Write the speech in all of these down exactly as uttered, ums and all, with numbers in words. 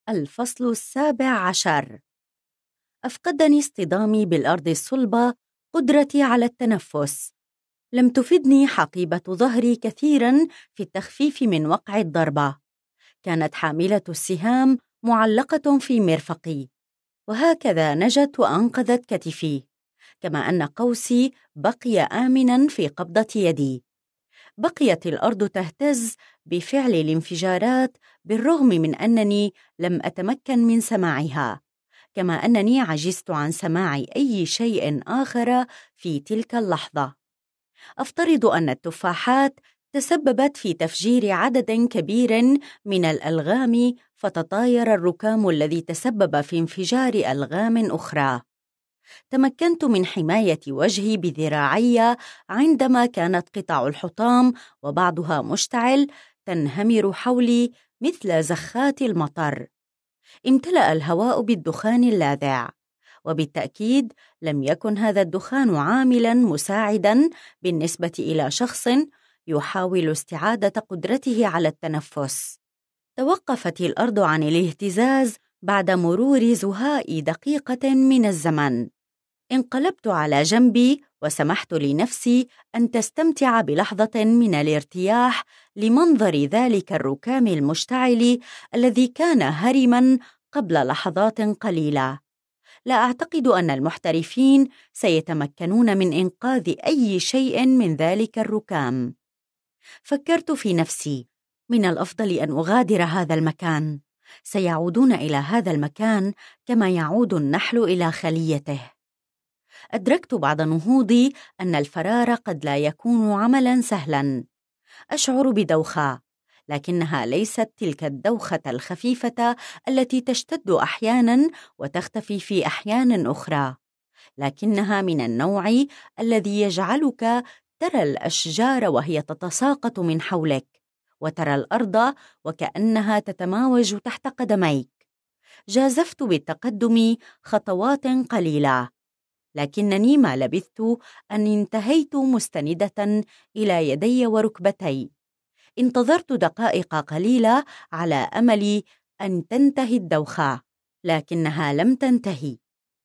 الفصل السابع عشر. أفقدني اصطدامي بالأرض الصلبة قدرتي على التنفس. لم تفدني حقيبة ظهري كثيراً في التخفيف من وقع الضربة. كانت حاملة السهام معلقة في مرفقي، وهكذا نجت وأنقذت كتفي، كما أن قوسي بقي آمناً في قبضة يدي. بقيت الأرض تهتز بفعل الانفجارات بالرغم من أنني لم أتمكن من سماعها، كما أنني عجزت عن سماع أي شيء آخر في تلك اللحظة. أفترض أن التفاحات تسببت في تفجير عدد كبير من الألغام، فتطاير الركام الذي تسبب في انفجار ألغام أخرى. تمكنت من حماية وجهي بذراعي عندما كانت قطع الحطام وبعضها مشتعل تنهمر حولي مثل زخات المطر. امتلأ الهواء بالدخان اللاذع، وبالتأكيد لم يكن هذا الدخان عاملاً مساعداً بالنسبة إلى شخص يحاول استعادة قدرته على التنفس. توقفت الأرض عن الاهتزاز بعد مرور زهاء دقيقة من الزمن. انقلبت على جنبي وسمحت لنفسي أن تستمتع بلحظة من الارتياح لمنظر ذلك الركام المشتعل الذي كان هرماً قبل لحظات قليلة. لا أعتقد أن المحترفين سيتمكنون من إنقاذ أي شيء من ذلك الركام. فكرت في نفسي: من الأفضل أن أغادر هذا المكان. سيعودون إلى هذا المكان كما يعود النحل إلى خليته. أدركت بعد نهوضي أن الفرار قد لا يكون عملاً سهلاً. أشعر بدوخة، لكنها ليست تلك الدوخة الخفيفة التي تشتد أحياناً وتختفي في أحيان أخرى، لكنها من النوع الذي يجعلك ترى الأشجار وهي تتساقط من حولك، وترى الأرض وكأنها تتماوج تحت قدميك. جازفت بالتقدم خطوات قليلة، لكنني ما لبثت أن انتهيت مستندة إلى يدي وركبتي. انتظرت دقائق قليلة على أمل أن تنتهي الدوخة، لكنها لم تنتهي.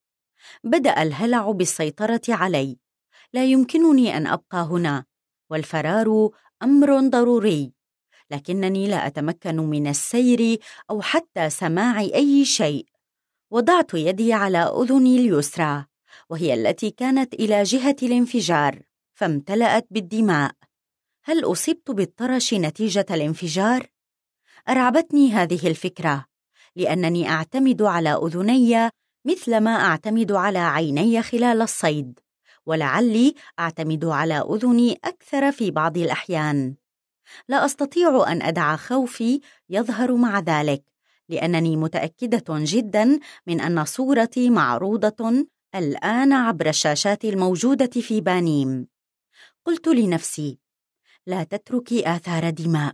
بدأ الهلع بالسيطرة علي. لا يمكنني أن أبقى هنا، والفرار أمر ضروري، لكنني لا أتمكن من السير أو حتى سماع أي شيء. وضعت يدي على أذني اليسرى، وهي التي كانت إلى جهة الانفجار، فامتلأت بالدماء. هل أصبت بالطرش نتيجة الانفجار؟ أرعبتني هذه الفكرة، لأنني أعتمد على أذني مثل ما أعتمد على عيني خلال الصيد، ولعلي أعتمد على أذني أكثر في بعض الأحيان. لا أستطيع أن أدع خوفي يظهر مع ذلك، لأنني متأكدة جداً من أن صورتي معروضة الآن عبر الشاشات الموجودة في بانيم. قلت لنفسي: لا تتركي آثار دماء.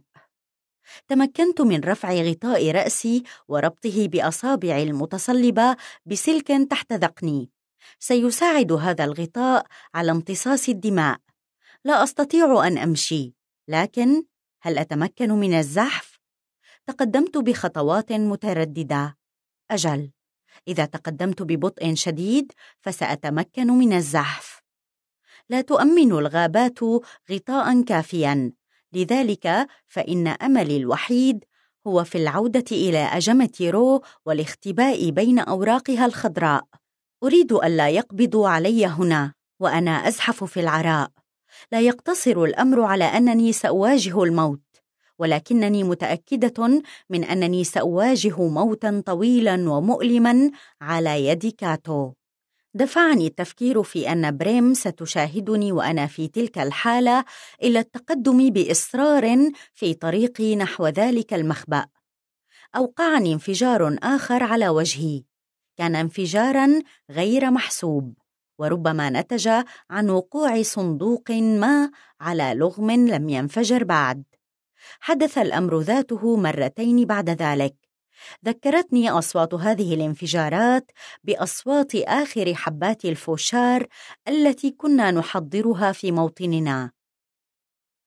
تمكنت من رفع غطاء رأسي وربطه بأصابع المتصلبة بسلك تحت ذقني. سيساعد هذا الغطاء على امتصاص الدماء. لا أستطيع أن أمشي، لكن هل أتمكن من الزحف؟ تقدمت بخطوات مترددة. أجل، إذا تقدمت ببطء شديد فسأتمكن من الزحف. لا تؤمن الغابات غطاء كافيا، لذلك فإن أملي الوحيد هو في العودة إلى أجمة رو والاختباء بين أوراقها الخضراء. أريد ألا يقبضوا علي هنا وأنا أزحف في العراء. لا يقتصر الأمر على أنني سأواجه الموت، ولكنني متأكدة من أنني سأواجه موتاً طويلاً ومؤلماً على يد كاتو. دفعني التفكير في أن بريم ستشاهدني وأنا في تلك الحالة إلى التقدم بإصرار في طريقي نحو ذلك المخبأ. أوقعني انفجار آخر على وجهي. كان انفجاراً غير محسوب، وربما نتج عن وقوع صندوق ما على لغم لم ينفجر بعد. حدث الأمر ذاته مرتين بعد ذلك. ذكرتني أصوات هذه الانفجارات بأصوات آخر حبات الفوشار التي كنا نحضرها في موطننا.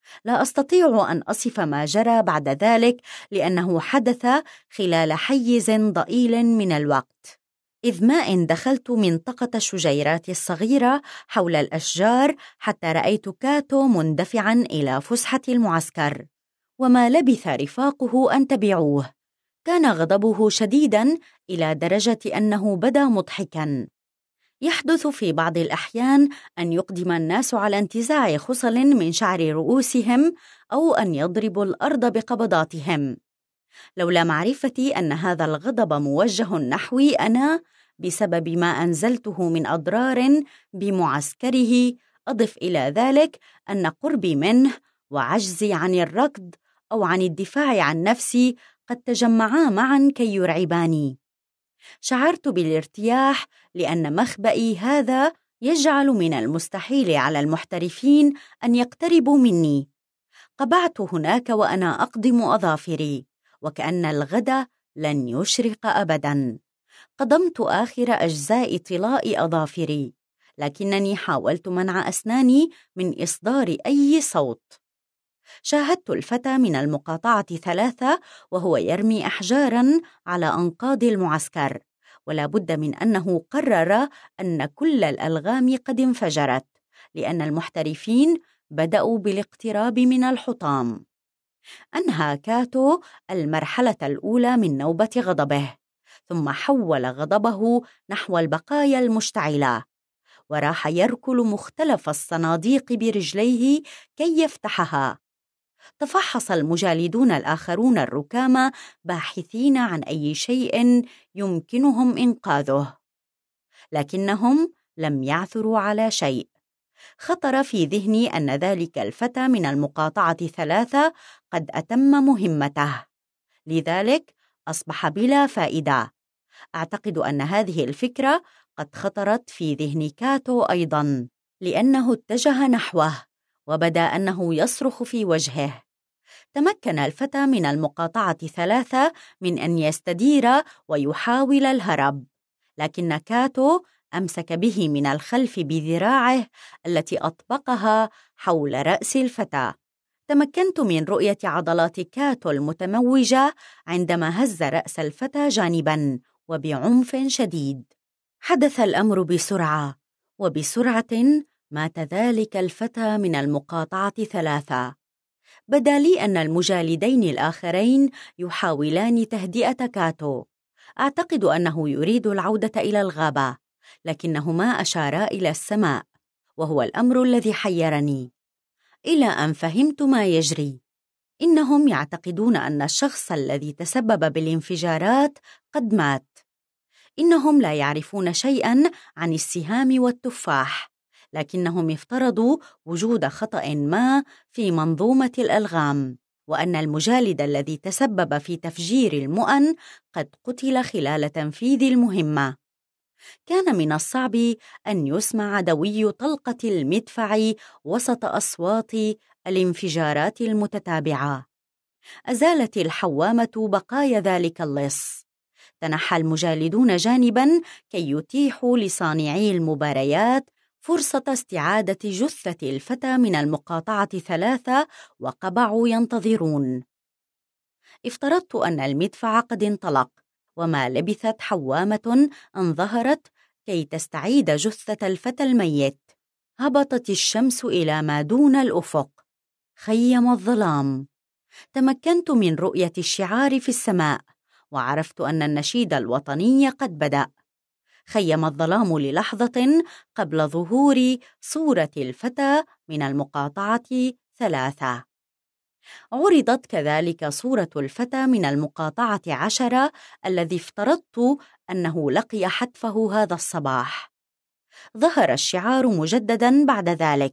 لا أستطيع أن أصف ما جرى بعد ذلك لأنه حدث خلال حيز ضئيل من الوقت، إذ ما إن دخلت منطقة الشجيرات الصغيرة حول الأشجار حتى رأيت كاتو مندفعاً إلى فسحة المعسكر، وما لبث رفاقه أن تبعوه. كان غضبه شديداً إلى درجة أنه بدا مضحكاً. يحدث في بعض الأحيان أن يقدم الناس على انتزاع خصل من شعر رؤوسهم أو أن يضربوا الأرض بقبضاتهم. لولا معرفتي أن هذا الغضب موجه نحوي أنا بسبب ما أنزلته من أضرار بمعسكره، أضف إلى ذلك أن قربي منه وعجزي عن الركض أو عن الدفاع عن نفسي قد تجمعا معا كي يرعباني. شعرت بالارتياح لأن مخبئي هذا يجعل من المستحيل على المحترفين أن يقتربوا مني. قبعت هناك وأنا أقضم أظافري وكأن الغد لن يشرق أبداً. قضمت آخر أجزاء طلاء أظافري، لكنني حاولت منع أسناني من إصدار أي صوت. شاهدت الفتى من المقاطعة ثلاثة وهو يرمي أحجاراً على أنقاض المعسكر، ولا بد من أنه قرر أن كل الألغام قد انفجرت، لأن المحترفين بدأوا بالاقتراب من الحطام. أنهى كاتو المرحلة الأولى من نوبة غضبه، ثم حول غضبه نحو البقايا المشتعلة، وراح يركل مختلف الصناديق برجليه كي يفتحها. تفحص المجالدون الآخرون الركام باحثين عن أي شيء يمكنهم إنقاذه، لكنهم لم يعثروا على شيء. خطر في ذهني أن ذلك الفتى من المقاطعة ثلاثة قد أتم مهمته، لذلك أصبح بلا فائدة. أعتقد أن هذه الفكرة قد خطرت في ذهن كاتو أيضاً، لأنه اتجه نحوه وبدا أنه يصرخ في وجهه. تمكن الفتى من المقاطعة ثلاثة من أن يستدير ويحاول الهرب، لكن كاتو أمسك به من الخلف بذراعه التي أطبقها حول رأس الفتى. تمكنت من رؤية عضلات كاتو المتموجة عندما هز رأس الفتى جانباً وبعنف شديد. حدث الأمر بسرعة، وبسرعة مات ذلك الفتى من المقاطعة ثلاثة. بدا لي أن المجالدين الآخرين يحاولان تهدئة كاتو. أعتقد أنه يريد العودة إلى الغابة، لكنهما أشارا إلى السماء، وهو الأمر الذي حيرني إلى أن فهمت ما يجري. إنهم يعتقدون أن الشخص الذي تسبب بالانفجارات قد مات. إنهم لا يعرفون شيئاً عن السهام والتفاح، لكنهم افترضوا وجود خطأ ما في منظومة الألغام، وأن المجالد الذي تسبب في تفجير المؤن قد قتل خلال تنفيذ المهمة. كان من الصعب أن يسمع دوي طلقة المدفع وسط أصوات الانفجارات المتتابعة. أزالت الحوامة بقايا ذلك اللص. تنحى المجالدون جانباً كي يتيحوا لصانعي المباريات فرصة استعادة جثة الفتى من المقاطعة ثلاثة، وقبعوا ينتظرون. افترضت أن المدفع قد انطلق، وما لبثت حوامة أن ظهرت كي تستعيد جثة الفتى الميت. هبطت الشمس إلى ما دون الأفق. خيم الظلام. تمكنت من رؤية الشعار في السماء، وعرفت أن النشيد الوطني قد بدأ. خيم الظلام للحظة قبل ظهور صورة الفتى من المقاطعة ثلاثة. عرضت كذلك صورة الفتى من المقاطعة عشرة الذي افترضت أنه لقي حتفه هذا الصباح. ظهر الشعار مجدداً بعد ذلك.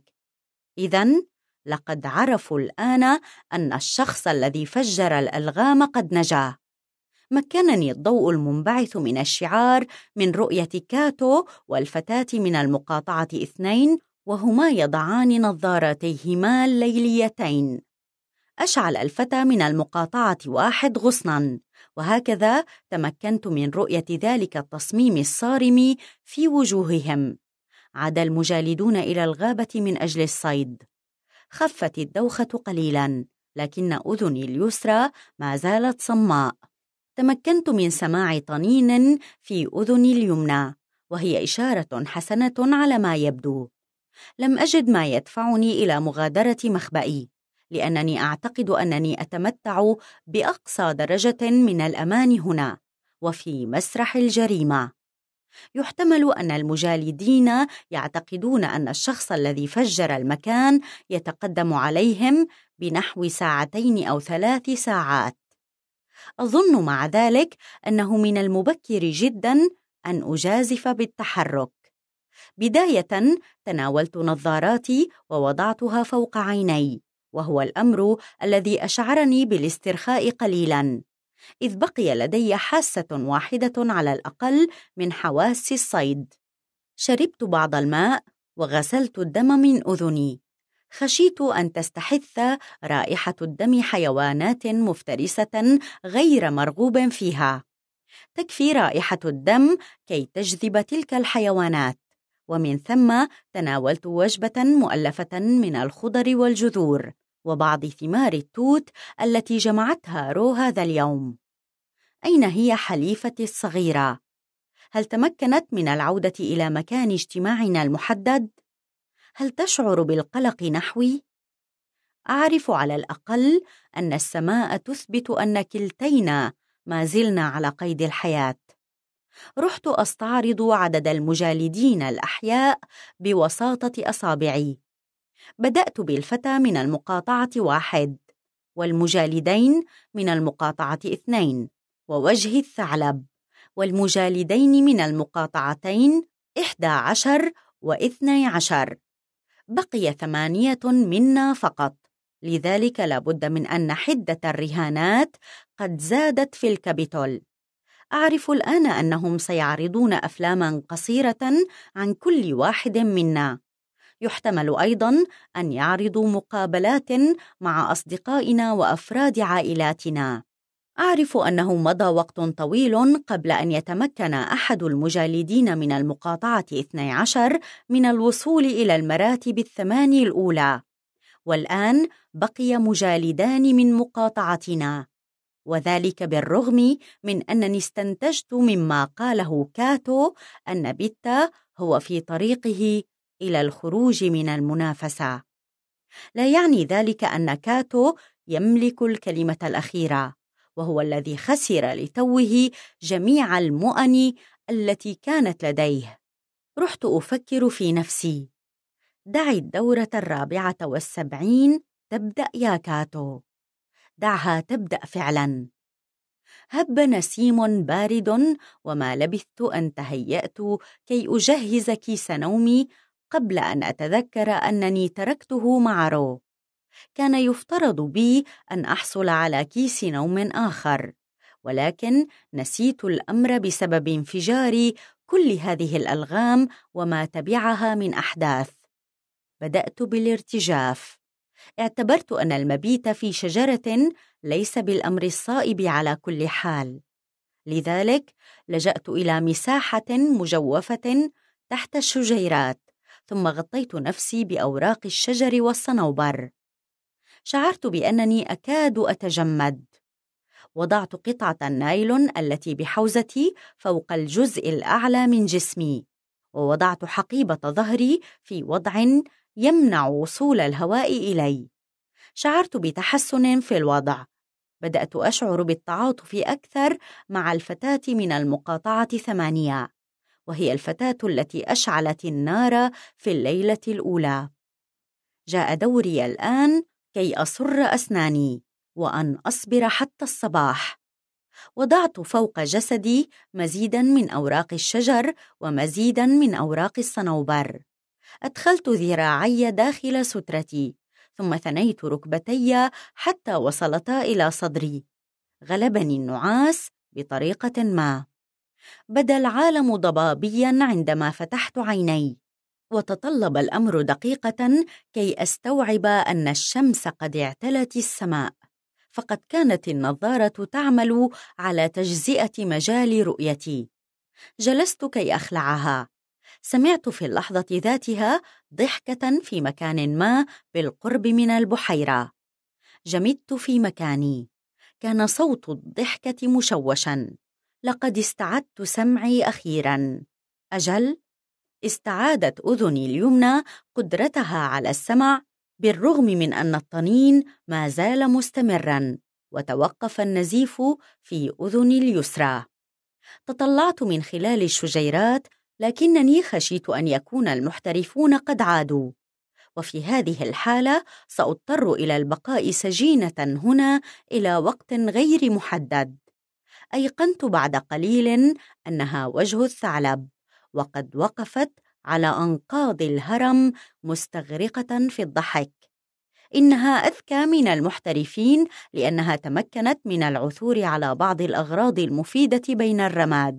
إذن لقد عرفوا الآن أن الشخص الذي فجر الألغام قد نجا. مكنني الضوء المنبعث من الشعار من رؤية كاتو والفتاة من المقاطعة اثنين وهما يضعان نظارتيهما الليليتين. أشعل الفتى من المقاطعة واحد غصناً، وهكذا تمكنت من رؤية ذلك التصميم الصارم في وجوههم. عاد المجالدون إلى الغابة من أجل الصيد. خفت الدوخة قليلاً، لكن أذني اليسرى ما زالت صماء. تمكنت من سماع طنين في أذني اليمنى، وهي إشارة حسنة على ما يبدو. لم أجد ما يدفعني إلى مغادرة مخبئي، لأنني أعتقد أنني أتمتع بأقصى درجة من الأمان هنا وفي مسرح الجريمة. يحتمل أن المجالدين يعتقدون أن الشخص الذي فجر المكان يتقدم عليهم بنحو ساعتين أو ثلاث ساعات. أظن مع ذلك أنه من المبكر جداً أن أجازف بالتحرك. بداية تناولت نظاراتي ووضعتها فوق عيني، وهو الأمر الذي أشعرني بالاسترخاء قليلاً، إذ بقي لدي حاسة واحدة على الأقل من حواس الصيد. شربت بعض الماء وغسلت الدم من أذني. خشيت أن تستحث رائحة الدم حيوانات مفترسة غير مرغوب فيها. تكفي رائحة الدم كي تجذب تلك الحيوانات، ومن ثم تناولت وجبة مؤلفة من الخضر والجذور وبعض ثمار التوت التي جمعتها رو هذا اليوم. أين هي حليفتي الصغيرة؟ هل تمكنت من العودة إلى مكان اجتماعنا المحدد؟ هل تشعر بالقلق نحوي؟ أعرف على الأقل أن السماء تثبت أن كلتينا ما زلنا على قيد الحياة. رحت أستعرض عدد المجالدين الأحياء بوساطة أصابعي. بدأت بالفتى من المقاطعة واحد، والمجالدين من المقاطعة اثنين، ووجه الثعلب، والمجالدين من المقاطعتين إحدى عشر واثني عشر. بقي ثمانية منا فقط، لذلك لابد من أن حدة الرهانات قد زادت في الكابيتول. أعرف الآن أنهم سيعرضون أفلاماً قصيرة عن كل واحد منا. يحتمل أيضاً أن يعرضوا مقابلات مع أصدقائنا وأفراد عائلاتنا. أعرف أنه مضى وقت طويل قبل أن يتمكن أحد المجالدين من المقاطعة اثني عشر من الوصول إلى المراتب الثماني الأولى، والآن بقي مجالدان من مقاطعتنا، وذلك بالرغم من أنني استنتجت مما قاله كاتو أن بيتا هو في طريقه إلى الخروج من المنافسة. لا يعني ذلك أن كاتو يملك الكلمة الأخيرة، وهو الذي خسر لتوه جميع المؤن التي كانت لديه. رحت أفكر في نفسي: دعي الدورة الرابعة والسبعين تبدأ يا كاتو، دعها تبدأ فعلاً. هب نسيم بارد، وما لبثت أن تهيأت كي أجهز كيس نومي قبل أن أتذكر أنني تركته مع رو. كان يفترض بي أن أحصل على كيس نوم آخر، ولكن نسيت الأمر بسبب انفجار كل هذه الألغام وما تبعها من أحداث. بدأت بالارتجاف. اعتبرت أن المبيت في شجرة ليس بالأمر الصائب على كل حال، لذلك لجأت إلى مساحة مجوفة تحت الشجيرات، ثم غطيت نفسي بأوراق الشجر والصنوبر. شعرت بأنني أكاد أتجمد. وضعت قطعة النايلون التي بحوزتي فوق الجزء الأعلى من جسمي، ووضعت حقيبة ظهري في وضع يمنع وصول الهواء إلي. شعرت بتحسن في الوضع. بدأت أشعر بالتعاطف أكثر مع الفتاة من المقاطعة ثمانية، وهي الفتاة التي أشعلت النار في الليلة الأولى. جاء دوري الآن كي أصر أسناني وأن أصبر حتى الصباح. وضعت فوق جسدي مزيداً من أوراق الشجر ومزيداً من أوراق الصنوبر. أدخلت ذراعي داخل سترتي، ثم ثنيت ركبتي حتى وصلتا إلى صدري. غلبني النعاس بطريقة ما. بدا العالم ضبابياً عندما فتحت عيني، وتطلب الأمر دقيقة كي أستوعب أن الشمس قد اعتلت السماء، فقد كانت النظارة تعمل على تجزئة مجال رؤيتي. جلست كي أخلعها. سمعت في اللحظة ذاتها ضحكة في مكان ما بالقرب من البحيرة. جمدت في مكاني. كان صوت الضحكة مشوشاً. لقد استعدت سمعي أخيراً. أجل، استعادت أذني اليمنى قدرتها على السمع، بالرغم من أن الطنين ما زال مستمراً، وتوقف النزيف في أذني اليسرى. تطلعت من خلال الشجيرات، لكنني خشيت أن يكون المحترفون قد عادوا، وفي هذه الحالة سأضطر إلى البقاء سجينة هنا إلى وقت غير محدد. أيقنت بعد قليل أنها وجه الثعلب، وقد وقفت على أنقاض الهرم مستغرقة في الضحك. إنها أذكى من المحترفين لأنها تمكنت من العثور على بعض الأغراض المفيدة بين الرماد.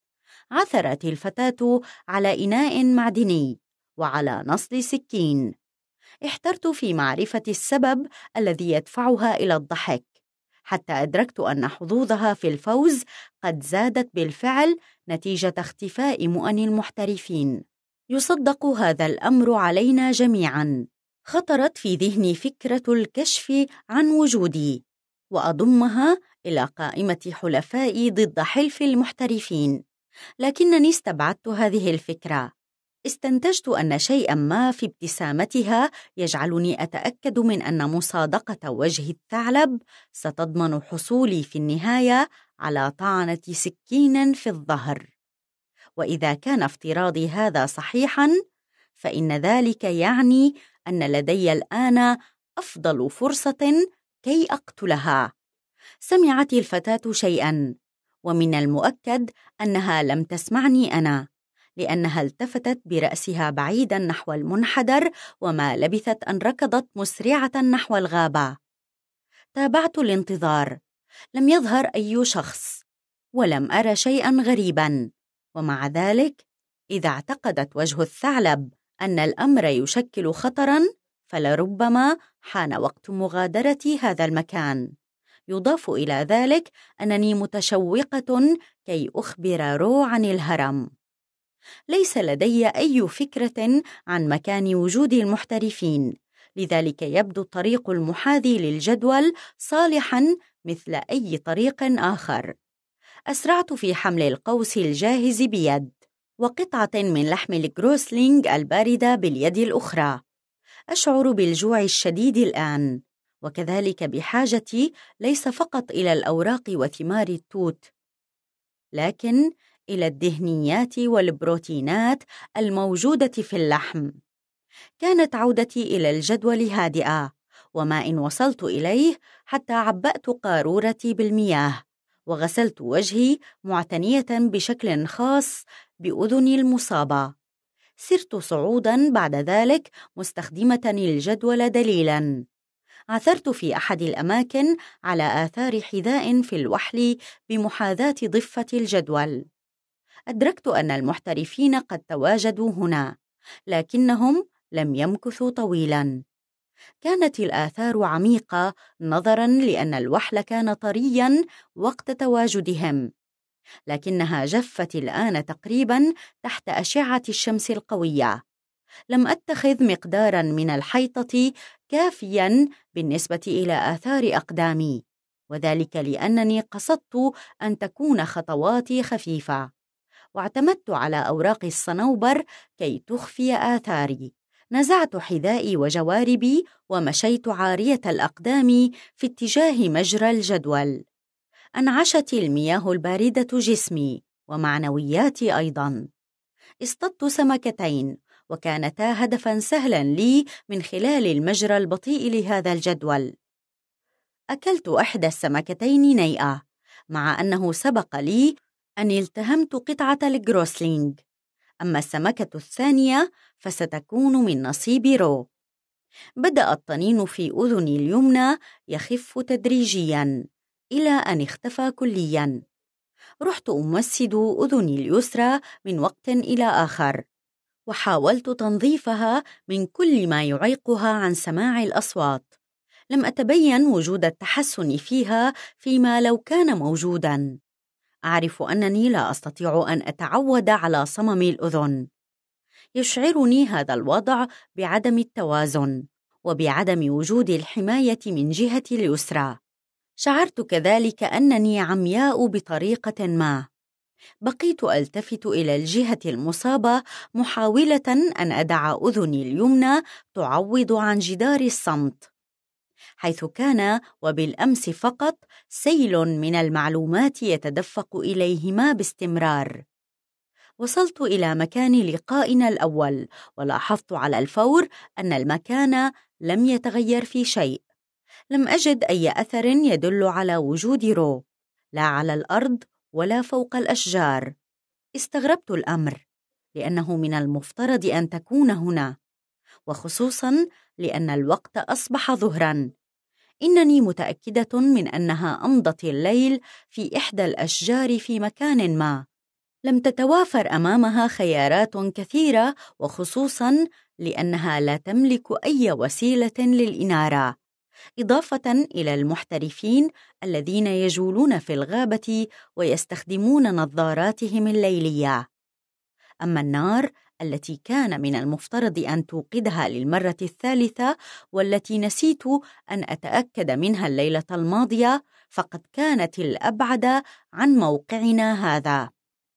عثرت الفتاة على إناء معدني وعلى نصل سكين. احترت في معرفة السبب الذي يدفعها إلى الضحك، حتى أدركت أن حظوظها في الفوز قد زادت بالفعل نتيجة اختفاء مؤن المحترفين. يصدق هذا الأمر علينا جميعاً. خطرت في ذهني فكرة الكشف عن وجودي وأضمها إلى قائمة حلفائي ضد حلف المحترفين، لكنني استبعدت هذه الفكرة. استنتجت أن شيئاً ما في ابتسامتها يجعلني أتأكد من أن مصادقة وجه الثعلب ستضمن حصولي في النهاية على طعنة سكين في الظهر. وإذا كان افتراضي هذا صحيحاً، فإن ذلك يعني أن لدي الآن أفضل فرصة كي أقتلها. سمعت الفتاة شيئاً، ومن المؤكد أنها لم تسمعني أنا، لأنها التفتت برأسها بعيداً نحو المنحدر، وما لبثت أن ركضت مسرعة نحو الغابة. تابعت الانتظار. لم يظهر أي شخص، ولم أرى شيئاً غريباً. ومع ذلك، إذا اعتقدت وجه الثعلب أن الأمر يشكل خطراً، فلربما حان وقت مغادرة هذا المكان. يضاف إلى ذلك أنني متشوقة كي أخبر رو عن الهرم. ليس لدي أي فكرة عن مكان وجود المحترفين، لذلك يبدو الطريق المحاذي للجدول صالحاً مثل أي طريق آخر. أسرعت في حمل القوس الجاهز بيد، وقطعة من لحم الجروسلينج الباردة باليد الأخرى. أشعر بالجوع الشديد الآن، وكذلك بحاجتي ليس فقط إلى الأوراق وثمار التوت، لكن إلى الدهنيات والبروتينات الموجودة في اللحم. كانت عودتي إلى الجدول هادئة، وما إن وصلت إليه حتى عبأت قارورتي بالمياه، وغسلت وجهي معتنية بشكل خاص بأذني المصابة. سرت صعوداً بعد ذلك مستخدمة الجدول دليلاً. عثرت في أحد الأماكن على آثار حذاء في الوحل بمحاذاة ضفة الجدول. أدركت أن المحترفين قد تواجدوا هنا، لكنهم لم يمكثوا طويلاً. كانت الآثار عميقة نظراً لأن الوحل كان طرياً وقت تواجدهم، لكنها جفت الآن تقريباً تحت أشعة الشمس القوية. لم أتخذ مقداراً من الحيطة كافياً بالنسبة إلى آثار أقدامي، وذلك لأنني قصدت أن تكون خطواتي خفيفة، واعتمدت على أوراق الصنوبر كي تخفي آثاري. نزعت حذائي وجواربي ومشيت عارية الأقدام في اتجاه مجرى الجدول. أنعشت المياه الباردة جسمي ومعنوياتي أيضاً. اصطدت سمكتين، وكانتا هدفاً سهلاً لي من خلال المجرى البطيء لهذا الجدول. أكلت إحدى السمكتين نيئة، مع أنه سبق لي أن التهمت قطعة الجروسلينج. أما السمكة الثانية فستكون من نصيب رو. بدأ الطنين في أذني اليمنى يخف تدريجياً إلى أن اختفى كلياً. رحت أمسد أذني اليسرى من وقت إلى آخر، وحاولت تنظيفها من كل ما يعيقها عن سماع الأصوات. لم أتبين وجود التحسن فيها فيما لو كان موجوداً. أعرف أنني لا أستطيع أن أتعود على صمم الأذن. يشعرني هذا الوضع بعدم التوازن وبعدم وجود الحماية من جهتي اليسرى. شعرت كذلك أنني عمياء بطريقة ما. بقيت ألتفت إلى الجهة المصابة محاولة أن أدع أذني اليمنى تعوض عن جدار الصمت، حيث كان وبالأمس فقط سيل من المعلومات يتدفق إليهما باستمرار. وصلت إلى مكان لقائنا الأول، ولاحظت على الفور أن المكان لم يتغير في شيء. لم أجد أي أثر يدل على وجود رو، لا على الأرض ولا فوق الأشجار. استغربت الأمر، لأنه من المفترض أن تكون هنا، وخصوصاً لأن الوقت أصبح ظهراً. إنني متأكدة من أنها أمضت الليل في إحدى الأشجار في مكان ما. لم تتوافر أمامها خيارات كثيرة، وخصوصاً لأنها لا تملك أي وسيلة للإنارة، إضافة إلى المحترفين الذين يجولون في الغابة ويستخدمون نظاراتهم الليلية. أما النار التي كان من المفترض أن توقدها للمرة الثالثة، والتي نسيت أن أتأكد منها الليلة الماضية، فقد كانت الأبعد عن موقعنا هذا.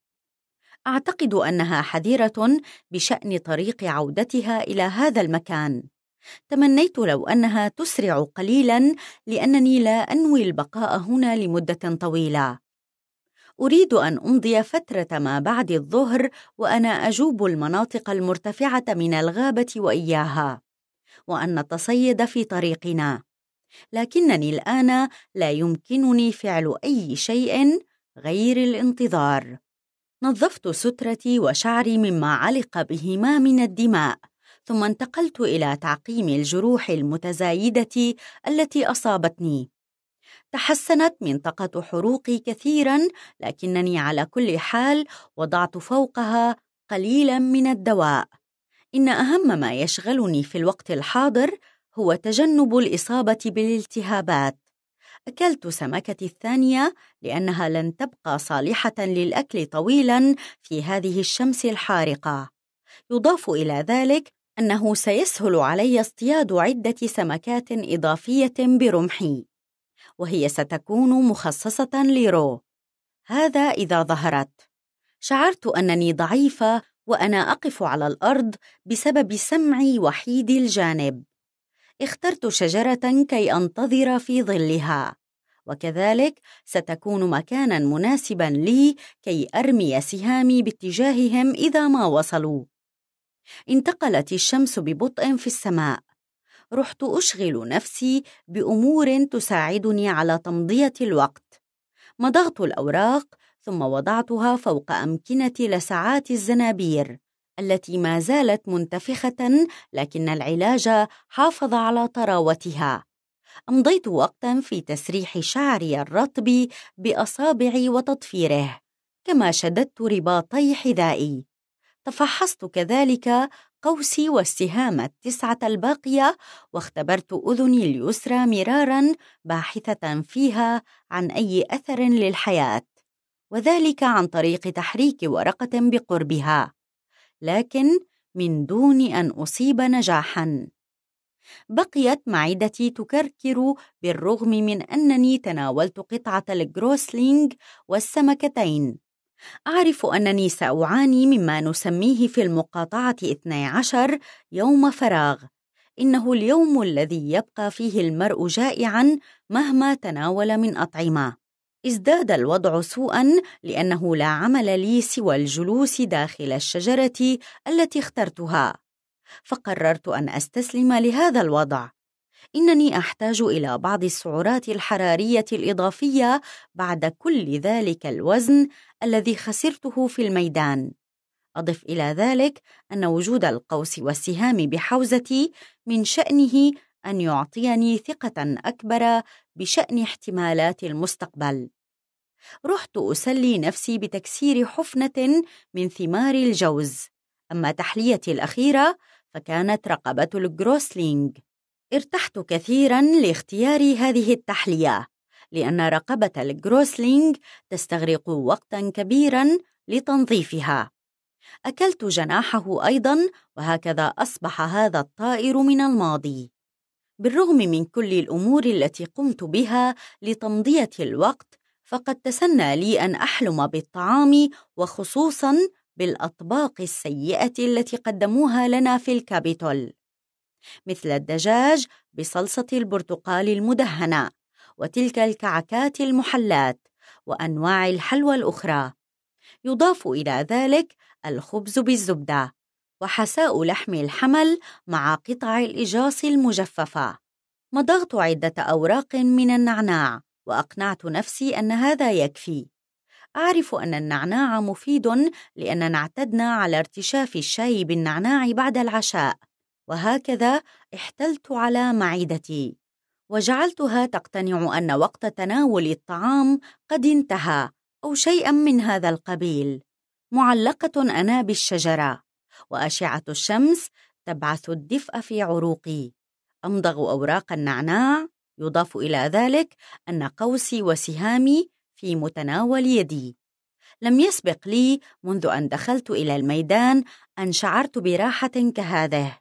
أعتقد أنها حذرة بشأن طريق عودتها إلى هذا المكان. تمنيت لو أنها تسرع قليلاً، لأنني لا أنوي البقاء هنا لمدة طويلة. أريد أن أمضي فترة ما بعد الظهر وأنا أجوب المناطق المرتفعة من الغابة وإياها، وأن نتصيد في طريقنا. لكنني الآن لا يمكنني فعل أي شيء غير الانتظار. نظفت سترتي وشعري مما علق بهما من الدماء، ثم انتقلت إلى تعقيم الجروح المتزايدة التي أصابتني. تحسنت منطقة حروقي كثيراً، لكنني على كل حال وضعت فوقها قليلاً من الدواء. إن أهم ما يشغلني في الوقت الحاضر هو تجنب الإصابة بالالتهابات. أكلت سمكتي الثانية لأنها لن تبقى صالحة للأكل طويلاً في هذه الشمس الحارقة. يضاف إلى ذلك أنه سيسهل علي اصطياد عدة سمكات إضافية برمحي، وهي ستكون مخصصة لرو. هذا إذا ظهرت. شعرت أنني ضعيفة وأنا أقف على الأرض بسبب سمعي وحيد الجانب. اخترت شجرة كي أنتظر في ظلها، وكذلك ستكون مكاناً مناسباً لي كي أرمي سهامي باتجاههم إذا ما وصلوا. انتقلت الشمس ببطء في السماء. رحت أشغل نفسي بأمور تساعدني على تمضية الوقت. مضغت الأوراق ثم وضعتها فوق أمكنة لسعات الزنابير التي ما زالت منتفخة، لكن العلاج حافظ على طراوتها. أمضيت وقتا في تسريح شعري الرطب بأصابعي وتضفيره، كما شددت رباطي حذائي. تفحصت كذلك قوسي والسهام التسعة الباقية، واختبرت أذني اليسرى مراراً باحثة فيها عن أي أثر للحياة، وذلك عن طريق تحريك ورقة بقربها، لكن من دون أن أصيب نجاحاً. بقيت معدتي تكركر بالرغم من أنني تناولت قطعة الجروسلينج والسمكتين. أعرف أنني سأعاني مما نسميه في المقاطعة اثني عشر يوم فراغ. إنه اليوم الذي يبقى فيه المرء جائعاً مهما تناول من أطعمة. ازداد الوضع سوءاً لأنه لا عمل لي سوى الجلوس داخل الشجرة التي اخترتها، فقررت أن أستسلم لهذا الوضع. إنني أحتاج إلى بعض السعرات الحرارية الإضافية بعد كل ذلك الوزن الذي خسرته في الميدان. أضف إلى ذلك أن وجود القوس والسهام بحوزتي من شأنه أن يعطيني ثقة أكبر بشأن احتمالات المستقبل. رحت أسلي نفسي بتكسير حفنة من ثمار الجوز. أما تحليتي الأخيرة فكانت رقبة الجروسلينج. ارتحت كثيراً لاختيار هذه التحلية، لأن رقبة الجروسلينج تستغرق وقتاً كبيراً لتنظيفها. أكلت جناحه أيضاً، وهكذا أصبح هذا الطائر من الماضي. بالرغم من كل الأمور التي قمت بها لتمضية الوقت، فقد تسنى لي أن أحلم بالطعام، وخصوصاً بالأطباق السيئة التي قدموها لنا في الكابيتول، مثل الدجاج بصلصة البرتقال المدهنة، وتلك الكعكات المحلات، وأنواع الحلوى الأخرى. يضاف إلى ذلك الخبز بالزبدة، وحساء لحم الحمل مع قطع الإجاص المجففة. مضغت عدة أوراق من النعناع، وأقنعت نفسي أن هذا يكفي. أعرف أن النعناع مفيد لأننا اعتدنا على ارتشاف الشاي بالنعناع بعد العشاء، وهكذا احتلت على معدتي وجعلتها تقتنع أن وقت تناول الطعام قد انتهى، أو شيئا من هذا القبيل. معلقة أنا بالشجرة، وأشعة الشمس تبعث الدفء في عروقي. أمضغ أوراق النعناع، يضاف إلى ذلك أن قوسي وسهامي في متناول يدي. لم يسبق لي منذ أن دخلت إلى الميدان أن شعرت براحة كهذه.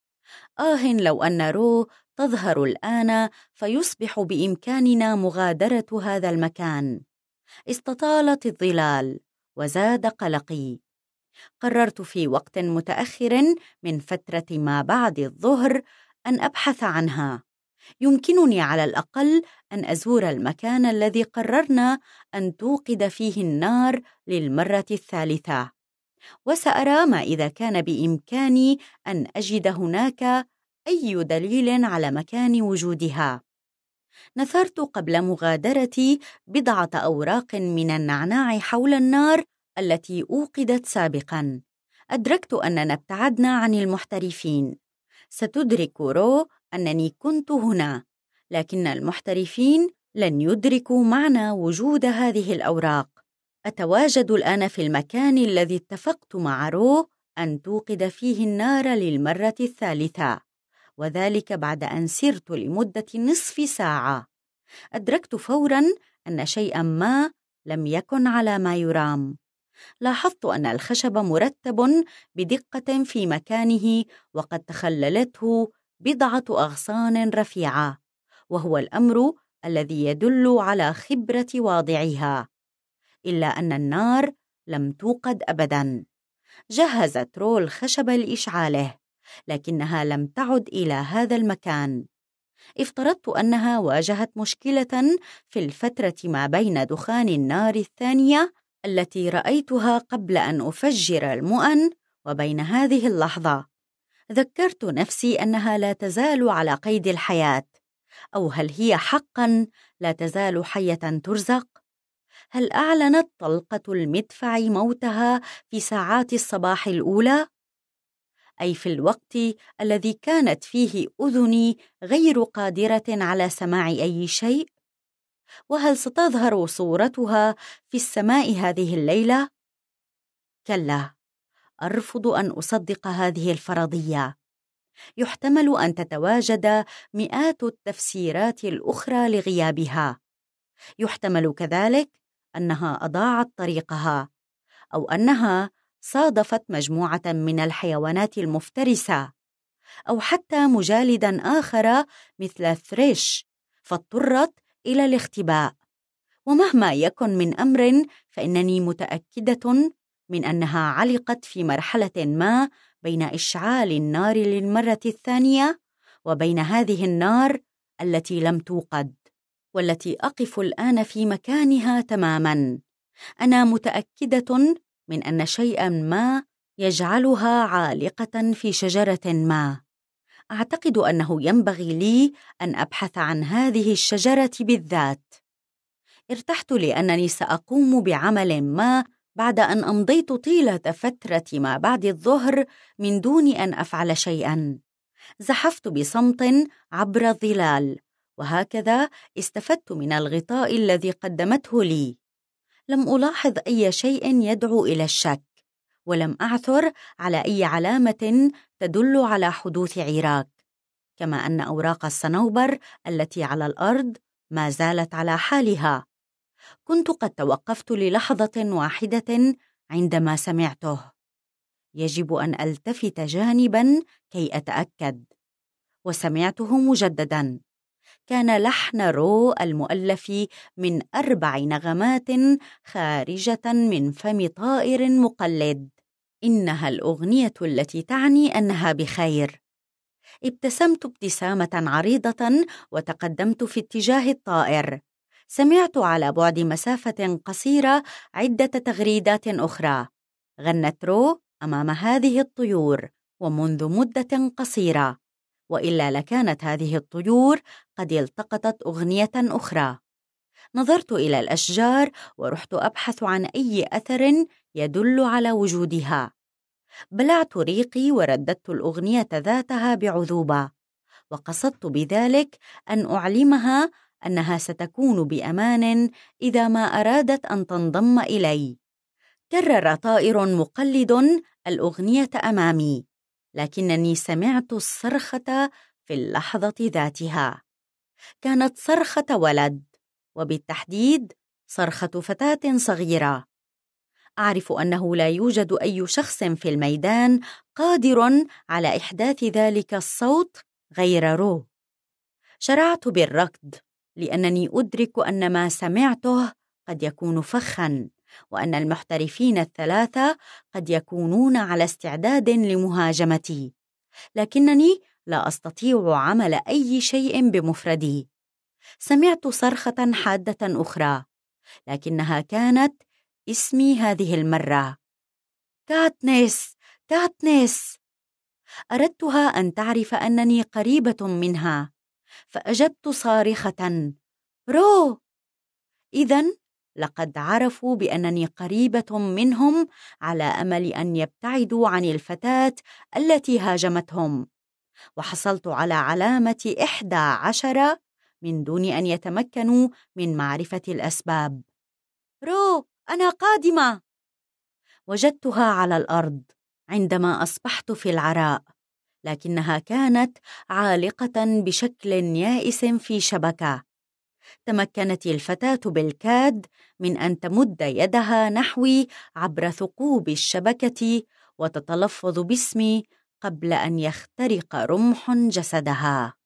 آه لو أن رو تظهر الآن، فيصبح بإمكاننا مغادرة هذا المكان. استطالت الظلال وزاد قلقي. قررت في وقت متأخر من فترة ما بعد الظهر أن أبحث عنها. يمكنني على الأقل أن أزور المكان الذي قررنا أن توقد فيه النار للمرة الثالثة، وسأرى ما إذا كان بإمكاني أن أجد هناك أي دليل على مكان وجودها. نثرت قبل مغادرتي بضعة أوراق من النعناع حول النار التي أوقدت سابقاً. أدركت أننا ابتعدنا عن المحترفين. ستدرك رو أنني كنت هنا، لكن المحترفين لن يدركوا معنى وجود هذه الأوراق. أتواجد الآن في المكان الذي اتفقت مع رو أن توقد فيه النار للمرة الثالثة، وذلك بعد أن سرت لمدة نصف ساعة. أدركت فوراً أن شيئاً ما لم يكن على ما يرام. لاحظت أن الخشب مرتب بدقة في مكانه، وقد تخللته بضعة أغصان رفيعة، وهو الأمر الذي يدل على خبرة واضعها. إلا أن النار لم توقد أبداً. جهزت رو الخشب لإشعاله، لكنها لم تعد إلى هذا المكان. افترضت أنها واجهت مشكلة في الفترة ما بين دخان النار الثانية التي رأيتها قبل أن أفجر المؤن وبين هذه اللحظة. ذكرت نفسي أنها لا تزال على قيد الحياة، أو هل هي حقاً لا تزال حية ترزق؟ هل أعلنت طلقة المدفع موتها في ساعات الصباح الأولى؟ أي في الوقت الذي كانت فيه أذني غير قادرة على سماع أي شيء؟ وهل ستظهر صورتها في السماء هذه الليلة؟ كلا، أرفض أن أصدق هذه الفرضية. يحتمل أن تتواجد مئات التفسيرات الأخرى لغيابها. يحتمل كذلك أنها أضاعت طريقها، أو أنها صادفت مجموعة من الحيوانات المفترسة، أو حتى مجالداً آخر مثل ثريش، فاضطرت إلى الاختباء. ومهما يكن من أمر، فإنني متأكدة من أنها علقت في مرحلة ما بين إشعال النار للمرة الثانية وبين هذه النار التي لم توقد، والتي أقف الآن في مكانها تماماً. أنا متأكدة من أن شيئاً ما يجعلها عالقة في شجرة ما. أعتقد أنه ينبغي لي أن أبحث عن هذه الشجرة بالذات. ارتحت لأنني سأقوم بعمل ما بعد أن أمضيت طيلة فترة ما بعد الظهر من دون أن أفعل شيئاً. زحفت بصمت عبر الظلال، وهكذا استفدت من الغطاء الذي قدمته لي. لم ألاحظ أي شيء يدعو إلى الشك، ولم أعثر على أي علامة تدل على حدوث عراك، كما أن أوراق الصنوبر التي على الأرض ما زالت على حالها. كنت قد توقفت للحظة واحدة عندما سمعته. يجب أن ألتفت جانباً كي أتأكد. وسمعته مجدداً. كان لحن رو المؤلف من أربع نغمات خارجة من فم طائر مقلد. إنها الأغنية التي تعني أنها بخير. ابتسمت ابتسامة عريضة وتقدمت في اتجاه الطائر. سمعت على بعد مسافة قصيرة عدة تغريدات أخرى. غنت رو أمام هذه الطيور ومنذ مدة قصيرة، وإلا لكانت هذه الطيور قد التقطت أغنية أخرى. نظرت إلى الأشجار ورحت أبحث عن أي أثر يدل على وجودها. بلعت ريقي ورددت الأغنية ذاتها بعذوبة، وقصدت بذلك أن أعلمها أنها ستكون بأمان إذا ما أرادت أن تنضم إلي. كرر طائر مقلد الأغنية أمامي، لكنني سمعت الصرخة في اللحظة ذاتها. كانت صرخة ولد، وبالتحديد صرخة فتاة صغيرة. أعرف أنه لا يوجد أي شخص في الميدان قادر على إحداث ذلك الصوت غير رو. شرعت بالركض لأنني أدرك أن ما سمعته قد يكون فخاً، وأن المحترفين الثلاثة قد يكونون على استعداد لمهاجمتي، لكنني لا أستطيع عمل أي شيء بمفردي. سمعت صرخة حادة أخرى، لكنها كانت اسمي هذه المرة. كاتنيس، كاتنيس. أردتها أن تعرف أنني قريبة منها، فأجبت صارخة: رو. إذن لقد عرفوا بأنني قريبة منهم على أمل أن يبتعدوا عن الفتاة التي هاجمتهم، وحصلت على علامة إحدى عشرة من دون أن يتمكنوا من معرفة الأسباب. رو، أنا قادمة. وجدتها على الأرض عندما أصبحت في العراء، لكنها كانت عالقة بشكل يائس في شبكة. تمكنت الفتاة بالكاد من أن تمد يدها نحوي عبر ثقوب الشبكة وتتلفظ باسمي قبل أن يخترق رمح جسدها.